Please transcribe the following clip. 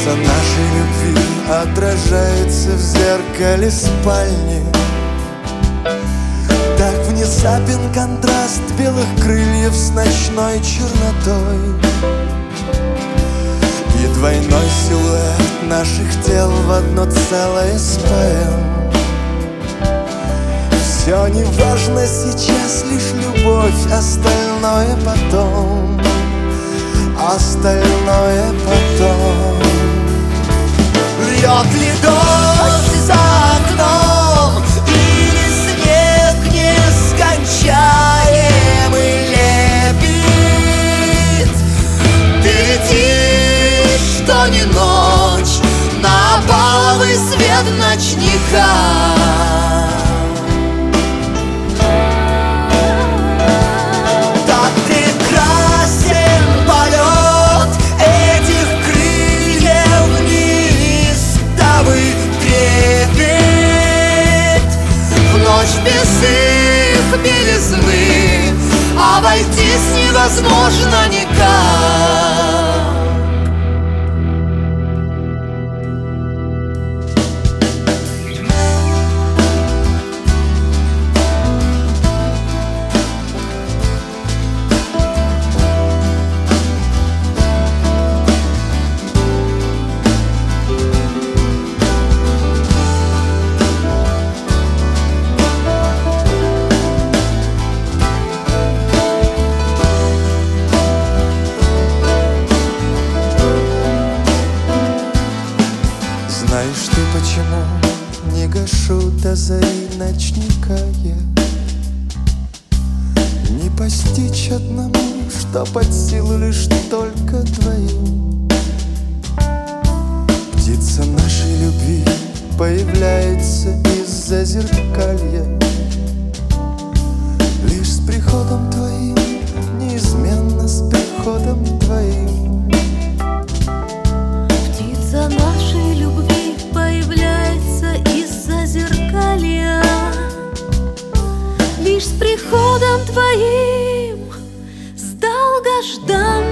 Птица нашей любви отражается в зеркале спальни. Так внезапен контраст белых крыльев с ночной чернотой, и двойной силуэт наших тел в одно целое с поэм. Все неважно сейчас, лишь любовь, остальное потом, остальное потом. Льет ли дождь за окном, или снег нескончаемый лепит? Ты летишь, что не ночь, на паловый свет ночника. Без их белизны обойтись невозможно никак. Знаешь ты, почему не гашу до зари ночника я? Не постичь одному, что под силу лишь только твоим. Птица нашей любви появляется из-за зеркалья. Лишь с приходом твоим, неизменно с приходом твоим. Птица нашей любви появляется из-за зеркалья. Лишь с приходом твоим, с долгожданным